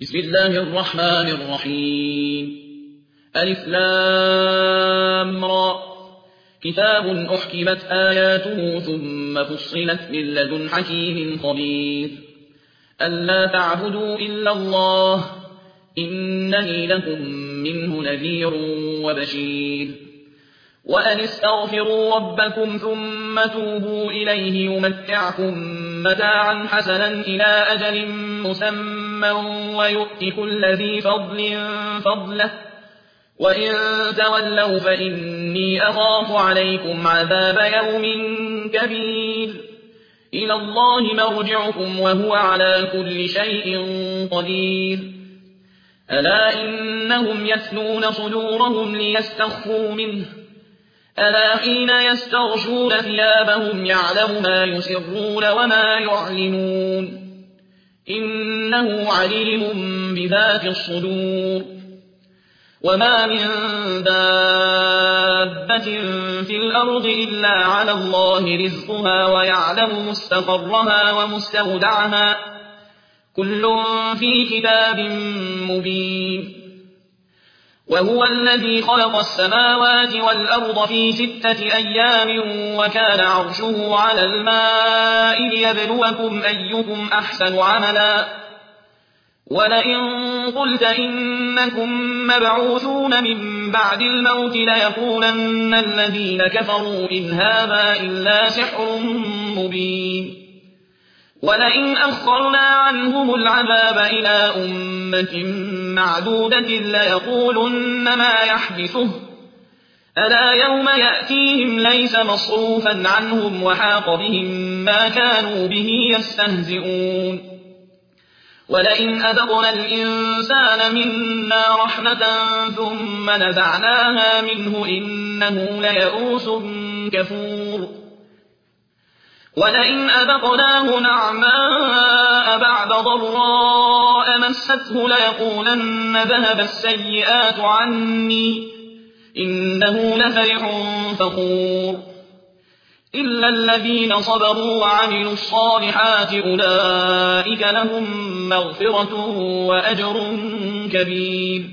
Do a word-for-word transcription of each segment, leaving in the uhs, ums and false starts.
بسم الله الرحمن الرحيم ألف لام را كتاب أحكمت آياته ثم فصلت من لدن حكيم خبير ألا تعبدوا إلا الله إنني لكم منه نذير وبشير وأن استغفروا ربكم ثم توبوا إليه يمتعكم متاعا حسنا إلى أجل مسمى ويؤت كل ذي فضل فضله وإن تولوا فإني أخاف عليكم عذاب يوم كبير إلى الله مرجعكم وهو على كل شيء قدير ألا إنهم يثنون صدورهم ليستخفوا منه ألا حين يستغشون ثيابهم يعلم ما يسرون وما يعلنون إنه عليم بذات الصدور وما من دابة في الأرض إلا على الله رزقها ويعلم مستقرها ومستودعها كل في كتاب مبين وهو الذي خلق السماوات والأرض في ستة أيام وكان عرشه على الماء ليبلوكم أيكم أحسن عملا ولئن قلت إنكم مبعوثون من بعد الموت ليقولن الذين كفروا إن هذا إلا سحر مبين ولئن أخرنا عنهم العذاب إلى أمة معدودة ليقولن ما يحدثه ألا يوم يأتيهم ليس مصروفا عنهم وحاق بهم ما كانوا به يستهزئون ولئن أذقنا الإنسان منا رحمة ثم نزعناها منه إنه ليئوس كفور ولئن أذقناه نعماء بعد ضراء مسته ليقولن ذهب السيئات عني إنه لفرح فخور إلا الذين صبروا وعملوا الصالحات أولئك لهم مغفرة وأجر كبير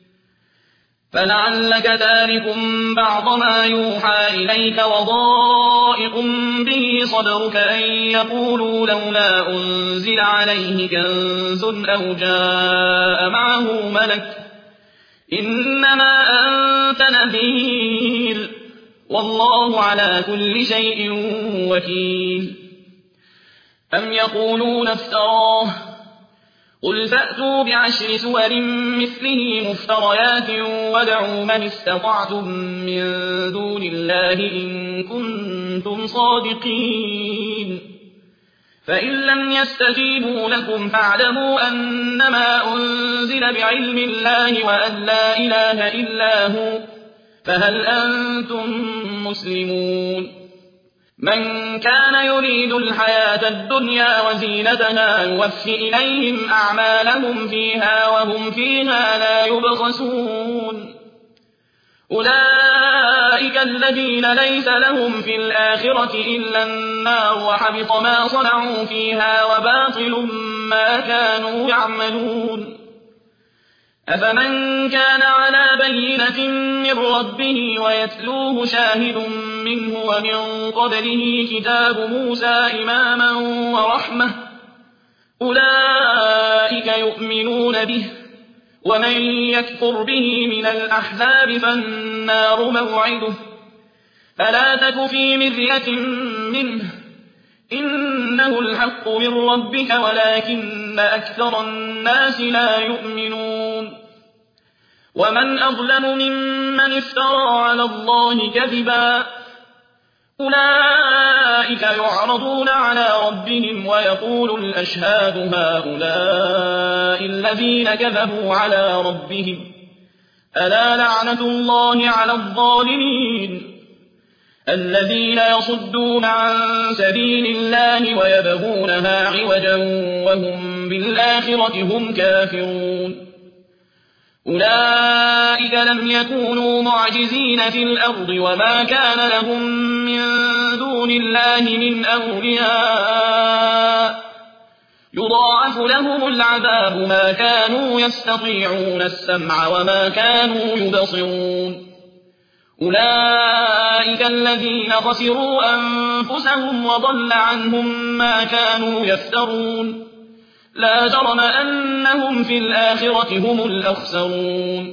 فلعلك تارك بعض ما يوحى إليك وضائق به صدرك أن يقولوا لولا أنزل عليه كنز أو جاء معه ملك إنما أنت نذير والله على كل شيء وكيل أم يقولون افتراه قل فأتوا بعشر سور مثله مفتريات وادعوا من استطعتم من دون الله إن كنتم صادقين فإن لم يستجيبوا لكم فاعلموا أنما أنزل بعلم الله وأن لا إله إلا هو فهل أنتم مسلمون من كان يريد الحياة الدنيا وزينتها يوفي إليهم أعمالهم فيها وهم فيها لا يبخسون أولئك الذين ليس لهم في الآخرة إلا النار وحبط ما صنعوا فيها وباطل ما كانوا يعملون أفمن كان على بينة من ربه ويتلوه شاهد منه ومن قبله كتاب موسى إماما ورحمة أولئك يؤمنون به ومن يكفر به من الأحزاب فالنار موعده فلا تك في مرية منه إنه الحق من ربك ولكن أكثر الناس لا يؤمنون ومن أظلم ممن افترى على الله كذبا أولئك يعرضون على ربهم ويقول الأشهاد هؤلاء الذين كذبوا على ربهم ألا لعنة الله على الظالمين الذين يصدون عن سبيل الله ويبغونها عوجا وهم بالآخرة هم كافرون أولئك لم يكونوا معجزين في الأرض وما كان لهم من دون الله من أولياء يضاعف لهم العذاب ما كانوا يستطيعون السمع وما كانوا يبصرون أولئك الذين خسروا أنفسهم وضل عنهم ما كانوا يفترون لا جرم أنهم في الآخرة هم الأخسرون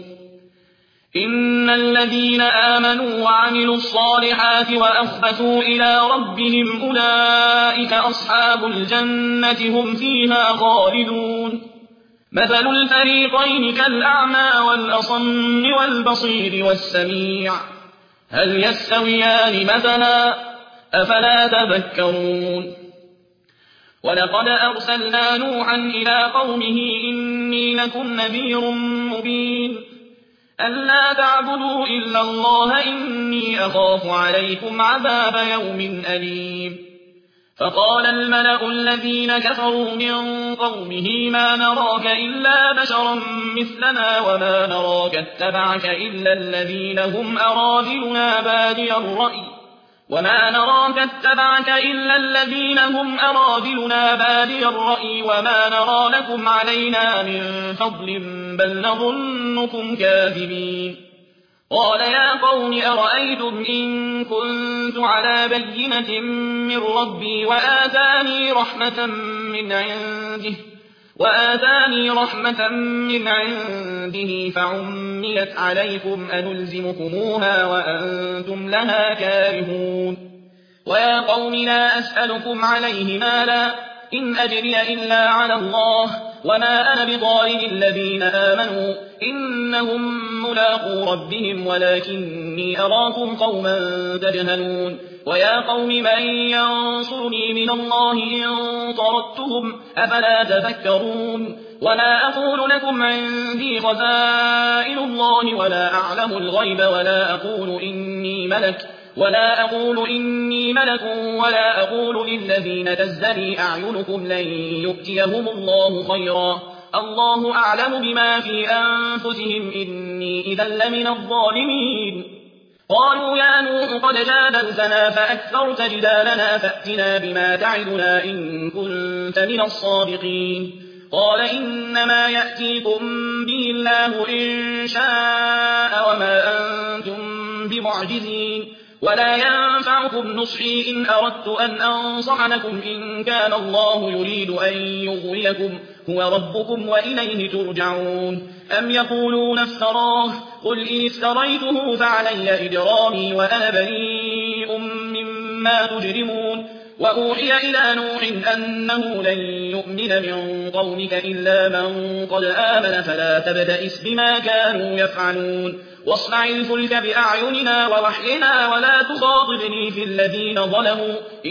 إن الذين آمنوا وعملوا الصالحات وأخبتوا إلى ربهم أولئك أصحاب الجنة هم فيها خالدون مثل الفريقين كالأعمى والأصم والبصير والسميع هل يستويان مثلا أفلا تذكرون ولقد أرسلنا نوحا إلى قومه إني لكم نذير مبين ألا تعبدوا إلا الله إني أخاف عليكم عذاب يوم أليم فقال الملأ الذين كفروا من قومه ما نراك إلا بشرا مثلنا وما نراك اتبعك إلا الذين هم أراذلنا بادي الرأي وما نراك اتبعك إلا الذين هم أراذلنا بادي الرأي وما نرى لكم علينا من فضل بل نظنكم كاذبين قال يا قوم أرأيتم إن كنت على بينة من ربي وآتاني رحمة من عنده وآتاني رحمة من عنده فعميت عليكم أنلزمكموها وأنتم لها كارهون ويا قوم لا أسألكم عليه مالا إن أجري إلا على الله وما أنا بطارد الذين آمنوا إنهم ملاقو ربهم ولكني أراكم قوما تجهلون ويا قوم من ينصرني من الله إن طردتهم أفلا تذكرون ولا أقول لكم عندي خزائن الله ولا أعلم الغيب ولا أقول إني ملك ولا أقول إني ملك ولا أقول للذين تزدري أعينكم لن يؤتيهم الله خيرا الله أعلم بما في أنفسهم إني إذا لمن الظالمين قالوا يا نوح قد جادلتنا فأكثرت جدالنا فأتنا بما تعدنا إن كنت من الصادقين قال إنما يأتيكم به الله إن شاء وما أنتم بمعجزين ولا ينفعكم نصحي إن أردت أن أنصح لكم إن كان الله يريد أن يغويكم هو ربكم وإليه ترجعون أم يقولون افتراه قل إن افتريته فعلي إجرامي وأنا بريء مما تجرمون وأوحي إلى نوح أنه لن يؤمن من قومك إلا من قد آمن فلا تبتئس بما كانوا يفعلون واصنع الفلك بأعيننا ووحينا ولا تخاطبني في الذين ظلموا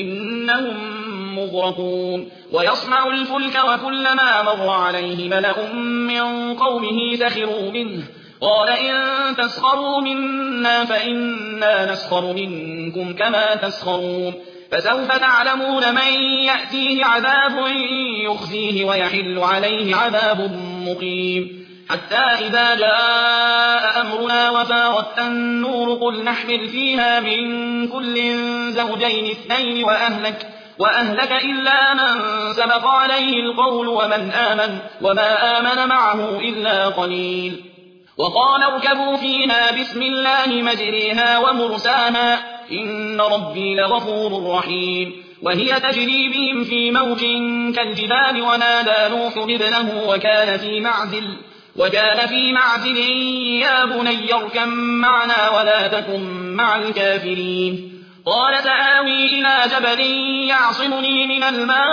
إنهم مغرقون ويصنع الفلك وكلما مر عليه ملأ من قومه سخروا منه قال إن تسخروا منا فإنا نسخر منكم كما تسخرون فسوف تعلمون من يأتيه عذاب يخزيه ويحل عليه عذاب مقيم حتى إذا جاء أمرنا وفارت النور قل نحمل فيها من كل زوجين اثنين وأهلك, وأهلك إلا من سبق عليه القول ومن آمن وما آمن معه إلا قليل وقال اركبوا فيها بسم الله مجريها ومرساها إن ربي لغفور رحيم وهي تجري بهم في موج كالجبال ونادى نوح ابنه وكان في معزل وكان في معزل يا بني اركب معنا ولا تكن مع الكافرين قال سآوي إلى جبل يعصمني من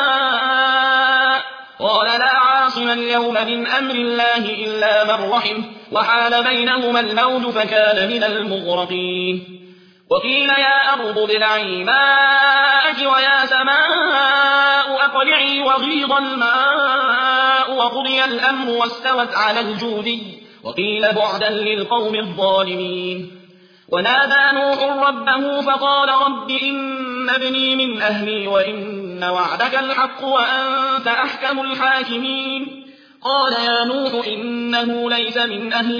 الماء قال لا عاصم اليوم من أمر الله إلا من رحم وحال بينهما الموج فكان من المغرقين وقيل يا أرض ابلعي ماءك ويا سماء أقلعي وغيض الماء وقضي الأمر واستوت على الجودي وقيل بعدا للقوم الظالمين ونادى نوح ربه فقال رب إن ابني من أهلي وإن وعدك الحق وأنت أحكم الحاكمين قال يا نوح إنه ليس من أهلك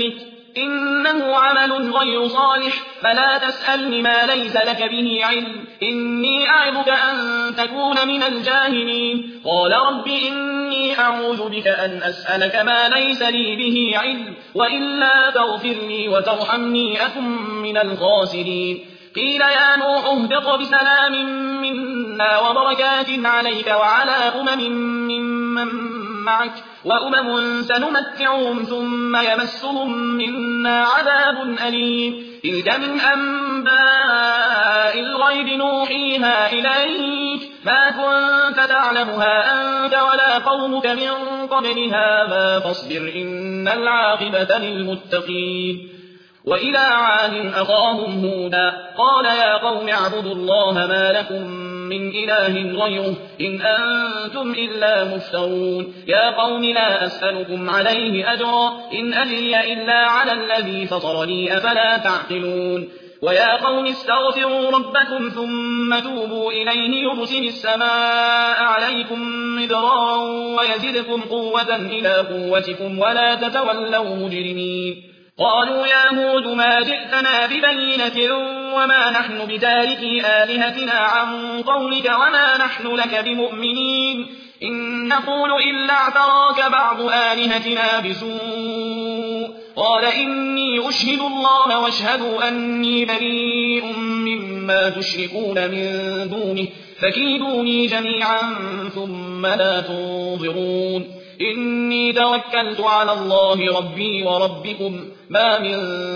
إنه عمل غير صالح فلا تسألني ما ليس لك به علم إني أعظك أن تكون من الجاهلين قال رب إني أعوذ بك أن أسألك ما ليس لي به علم وإلا تغفر لي وترحمني أكن من الخاسرين قيل يا نوح اهبط بسلام منا وبركات عليك وعلى أمم ممن معك وأمم سنمتعهم ثم يمسهم منا عذاب أليم تلك من أنباء الغيب نوحيها إليك ما كنت تعلمها أنت ولا قومك من قبل هذا فاصبر إن العاقبة للمتقين وإلى عاد أخاهم هودا قال يا قوم اعبدوا الله ما لكم من إله غيره إن أنتم إلا مفترون يا قوم لا أسألكم عليه أجرا إن أجري إلا على الذي فطرني أفلا تعقلون ويا قوم استغفروا ربكم ثم توبوا إليه يرسل السماء عليكم مدرارا ويزدكم قوة إلى قوتكم ولا تتولوا مجرمين قالوا يا هود ما جئتنا ببينة وما نحن بتاركي آلهتنا عن قولك وما نحن لك بمؤمنين إن نقول إلا اعتراك بعض آلهتنا بسوء قال إني أشهد الله واشهدوا أني بريء مما تشركون من دونه فكيدوني جميعا ثم لا تنظرون إني توكلت على الله ربي وربكم ما من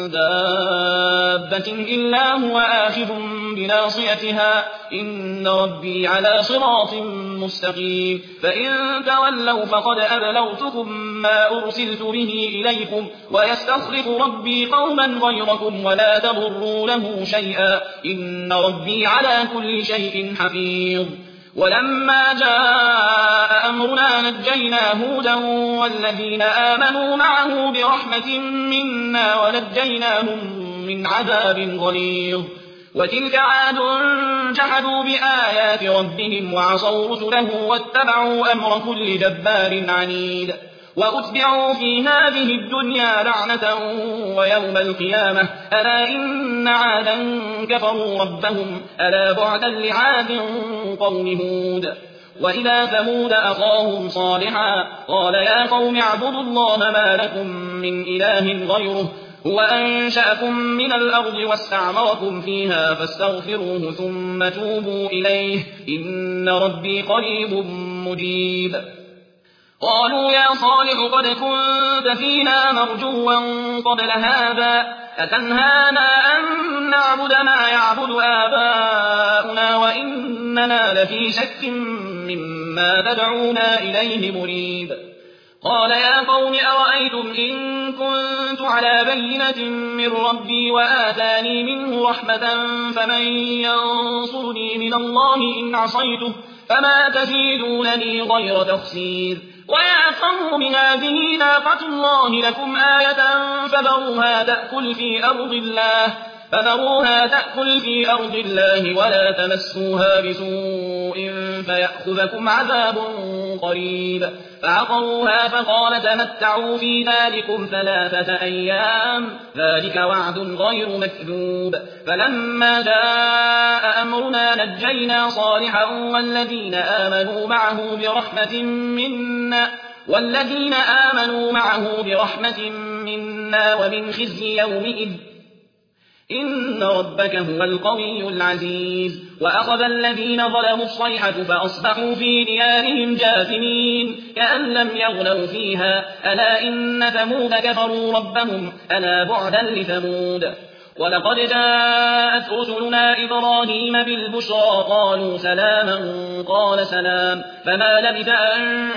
دابة إلا هو آخذ بناصيتها إن ربي على صراط مستقيم فإن تولوا فقد أبلغتكم ما أرسلت به إليكم ويستخلف ربي قوما غيركم ولا تضروا له شيئا إن ربي على كل شيء حفيظ ولما جاء أمرنا نجينا هودا والذين آمنوا معه برحمة منا ونجيناهم من عذاب غليظ وتلك عاد جحدوا بآيات ربهم وعصوا رسله واتبعوا أمر كل جبار عنيد وأتبعوا في هذه الدنيا لعنة ويوم القيامة ألا إن عادا كفروا ربهم ألا بعدا لعاد قوم هود وإلى ثمود أخاهم صالحا قال يا قوم اعبدوا الله ما لكم من إله غيره هو أنشأكم من الأرض واستعمركم فيها فاستغفروه ثم توبوا إليه إن ربي قريب مجيب قالوا يا صالح قد كنت فينا مرجوا قبل هذا أتنهانا أن نعبد ما يعبد آباؤنا وإننا لفي شك مما تدعونا إليه مريب قال يا قوم أرأيتم إن كنت على بينة من ربي وآتاني منه رحمة فمن ينصرني من الله إن عصيته فما تزيدونني غير تخسير ويا قوم هذه ناقة الله لكم آية فذروها تأكل في أرض الله فذروها تأكل في أرض الله ولا تمسوها بسوء فيأخذكم عذاب قريب فعقروها فقال تمتعوا في ذلكم ثلاثة أيام ذلك وعد غير مكذوب فلما جاء أمرنا نجينا صالحا والذين آمنوا معه برحمة منا والذين آمنوا معه برحمة منا ومن خزي يومئذ إن ربك هو القوي العزيز وأخذ الذين ظلموا الصيحة فأصبحوا في ديارهم جاثمين كأن لم يغنوا فيها ألا إن ثمود كفروا ربهم ألا بعدا لثمود ولقد جاءت رسلنا إبراهيم بالبشرى قالوا سلاما قال سلام فما لبث أن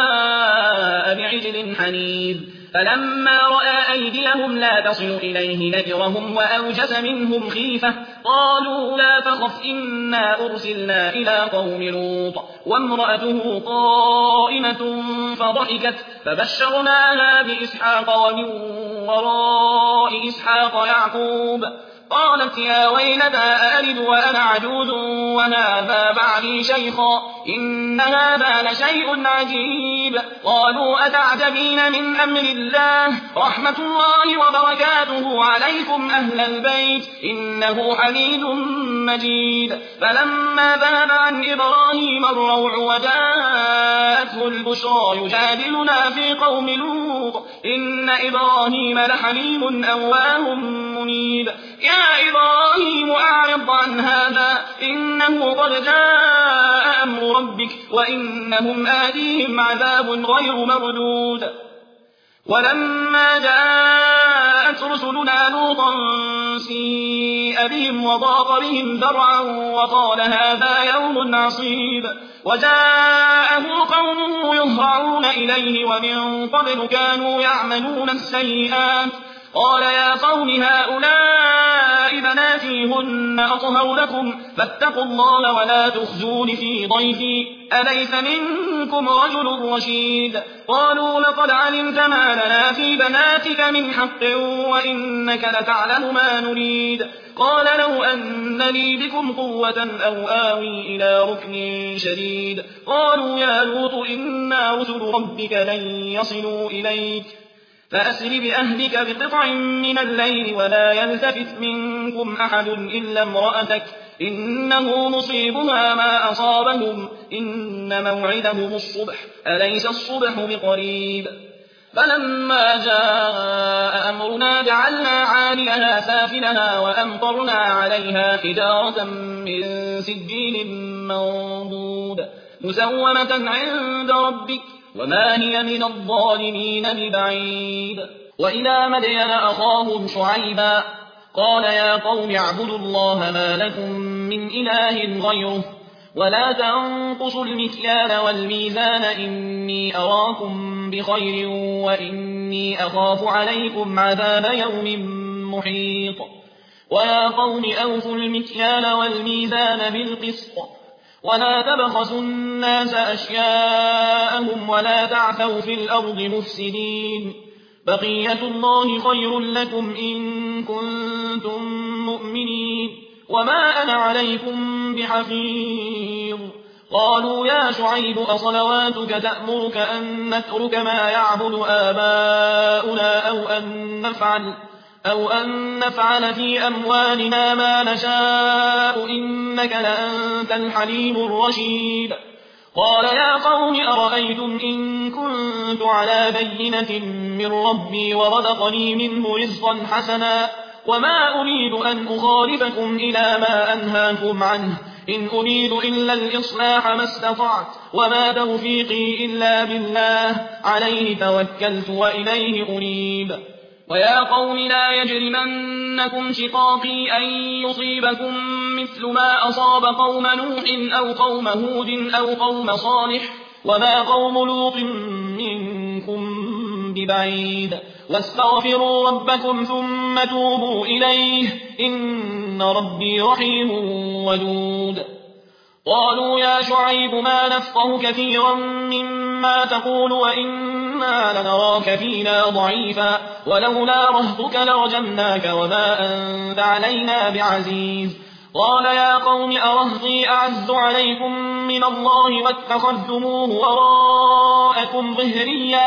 جاء بعجل حنيذ فلما رأى أيديهم لا تصل إليه نكرهم وأوجس منهم خيفة قالوا لا تخف إنا أرسلنا إلى قوم لوط وامرأته قائمة فضحكت فبشرناها بإسحاق ومن وراء إسحاق يعقوب قالت يا ويلتى أألد وأنا عجوز وهذا بعلي شيخا إن هذا لشيء عجيب. قالوا أتعجبين من أمر الله رحمة الله وبركاته عليكم أهل البيت إنه حميد مجيد. فلما ذهب عن إبراهيم الروع وجاءته البشرى يجادلنا في قوم لوط إن إبراهيم لحليم أواه منيب. يا إبراهيم أعرض عن هذا إنه قد جاء أمر ربك وإنهم آتيهم عذاب غير مردود. ولما جاءت رسلنا لوطا سيء بهم وضاق بهم ذرعا وقال هذا يوم عصيب. وجاءه قومه يهرعون إليه ومن قبل كانوا يعملون السيئات قال يا قوم هؤلاء بناتي هن أطهر لكم فاتقوا الله ولا تخزون في ضيفي أليس منكم رجل رشيد. قالوا لقد علمت ما لنا في بناتك من حق وإنك لتعلم ما نريد. قال لو أن لي بكم قوة أو آوي إلى ركن شديد. قالوا يا لوط إنا رسل ربك لن يصلوا إليك فأسر بأهلك بقطع من الليل ولا يلتفت منكم أحد إلا امرأتك إنه مصيبها ما أصابهم إن موعدهم الصبح أليس الصبح بقريب. فلما جاء أمرنا جعلنا عاليها سافلها وأمطرنا عليها حجارة من سجيل منضود مسومة عند ربك وما هي من الظالمين ببعيد. وإلى مدين أخاهم شعيبا قال يا قوم اعبدوا الله ما لكم من إله غيره ولا تنقصوا المكيال والميزان إني أراكم بخير وإني أخاف عليكم عذاب يوم محيط. ويا قوم أوفوا المكيال والميزان بالقسط ولا تبخسوا الناس أشياءهم ولا تعثوا في الأرض مفسدين. بقية الله خير لكم إن كنتم مؤمنين وما أنا عليكم بحفيظ. قالوا يا شعيب أصلواتك تأمرك أن نترك ما يعبد آباؤنا أو أن نفعل أو أن نفعل في أموالنا ما نشاء إنك لأنت الحليم الرشيد. قال يا قوم أرأيتم إن كنت على بينة من ربي ورزقني منه رزقا حسنا وما أريد أن أخالفكم إلى ما أنهاكم عنه إن أريد إلا الإصلاح ما استطعت وما توفيقي إلا بالله عليه توكلت وإليه أنيب. ويا قوم لا يجرمنكم شقاقي أن يصيبكم مثل ما أصاب قوم نوح أو قوم هود أو قوم صالح وما قوم لوط منكم ببعيد. واستغفروا ربكم ثم توبوا إليه إن ربي رحيم ودود. قالوا يا شعيب ما نفقه كثيرا مما تقول وإنا لنراك فينا ضعيفا ولولا رهطك لرجمناك وما أنت علينا بعزيز. قال يا قوم أرهطي أعز عليكم من الله واتخذتموه وراءكم ظهريا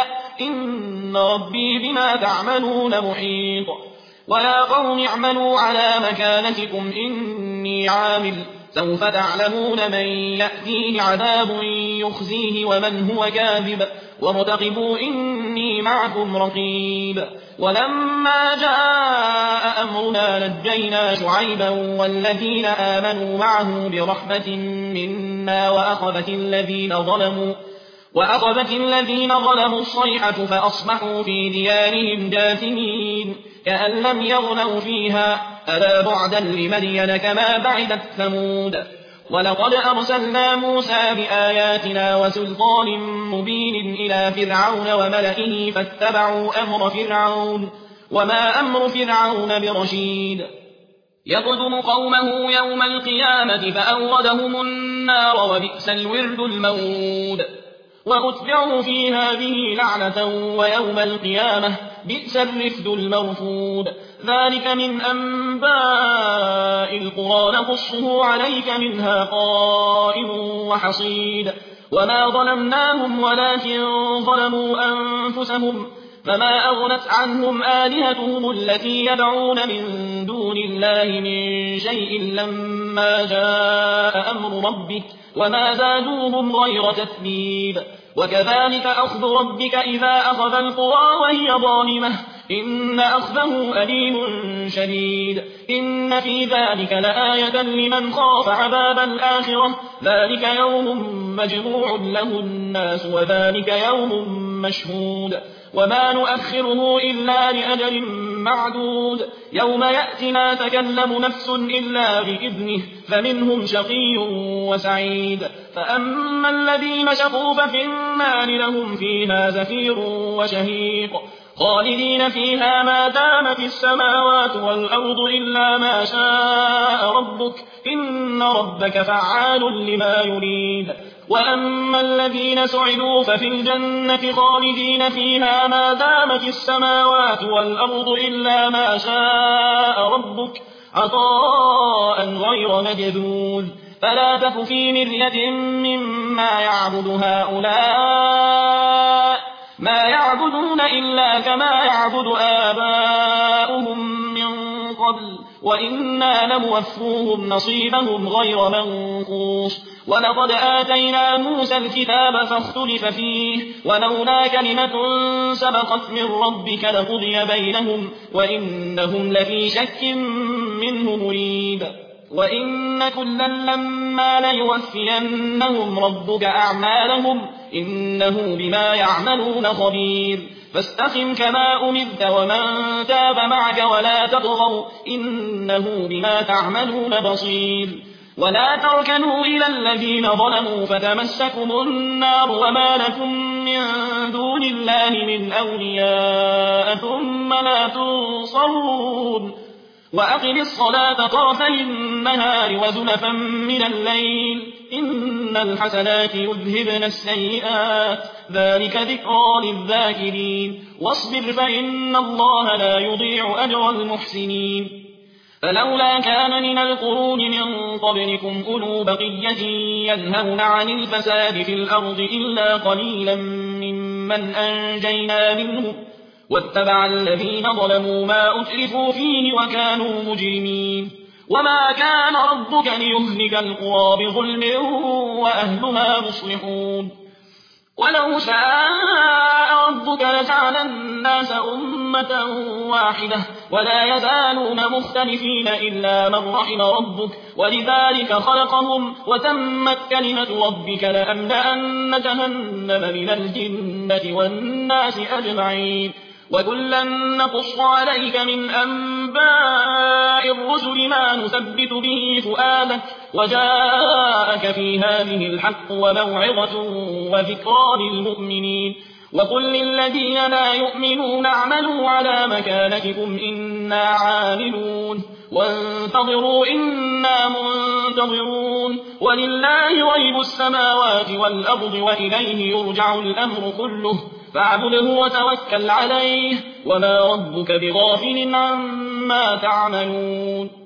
إن ربي بما تعملون محيط. ويا قوم اعملوا على مكانتكم إني عامل سوف تعلمون من يأتيه عذاب يخزيه ومن هو كاذب وارتقبوا إني معكم رقيب. ولما جاء أمرنا نجينا شعيبا والذين آمنوا معه برحمة منا وأخذت الذين ظلموا وأخذت الذين ظلموا الصيحة فأصبحوا في ديارهم جاثمين كأن لم يغنوا فيها ألا بعدا لمدين كما بعدت ثمود. ولقد أرسلنا موسى بآياتنا وسلطان مبين إلى فرعون وملئه فاتبعوا أمر فرعون وما أمر فرعون برشيد. يقدم قومه يوم القيامة فأوردهم النار وبئس الورد المورود. وأتبعوا في هذه لعنة ويوم القيامة بئس الرفد المرفود ذلك من أنباء القرى نقصه عليك منها قائم وحصيد وما ظلمناهم ولكن ظلموا أنفسهم فما أغنت عنهم آلهتهم التي يدعون من دون الله من شيء لما جاء أمر ربك وما زادوهم غير تتبيب وكذلك أخذ ربك إذا أخذ القرى وهي ظالمة إن أخذه أليم شديد إن في ذلك لآية لمن خاف عذاب الآخرة ذلك يوم مجموع له الناس وذلك يوم مشهود وما نؤخره إلا لأجل معدود يوم يأتي لا تكلم نفس إلا بإذنه فمنهم شقي وسعيد فأما الذين شقوا ففي النار لهم فيها زفير وشهيق خالدين فيها ما دامت السماوات والأرض إلا ما شاء ربك إن ربك فعال لما يريد وأما الذين سعدوا ففي الجنة خالدين فيها ما دامت السماوات والأرض إلا ما شاء ربك عطاء غير مجذوذ فلا تك في مرية مما يعبد هؤلاء ما يعبدون إلا كما يعبد آباؤهم من قبل وإنا لموفوهم نصيبهم غير منقوص ولقد آتينا موسى الكتاب فاختلف فيه ولولا كلمة سبقت من ربك لقضي بينهم وإنهم لفي شك منه مريب وإن كلا لما ليوفينهم ربك أعمالهم إنه بما يعملون خبير فاستقم كما أمرت ومن تاب معك ولا تطغوا إنه بما تعملون بصير ولا تركنوا إلى الذين ظلموا فتمسكم النار وما لكم من دون الله من أولياء ثم لا تنصرون وأقم الصلاة طرفي النهار وزلفا من الليل إن الحسنات يذهبن السيئات ذلك ذكرى للذاكرين واصبر فإن الله لا يضيع أجر المحسنين فلولا كان من القرون من قبلكم أولو بقية ينهون عن الفساد في الأرض إلا قليلا ممن أنجينا منهم واتبع الذين ظلموا ما أترفوا فيه وكانوا مجرمين وما كان ربك ليهلك القرى بظلم وأهلها مصلحون ولو شاء ربك لجعل الناس أمة واحدة ولا يزالون مختلفين إلا من رحم ربك ولذلك خلقهم وتمت كلمة ربك لأملأن جهنم من الجنة والناس أجمعين وكلا نقص عليك من أنباء الرسل ما نثبت به فؤادك وجاءك في هذه الحق وموعظة وذكرى للمؤمنين وقل للذين لا يؤمنون اعملوا على مكانتكم إنا عاملون وانتظروا إنا منتظرون ولله غيب السماوات والأرض وإليه يرجع الأمر كله فاعبده وتوكل عليه وما ربك بغافل عما تعملون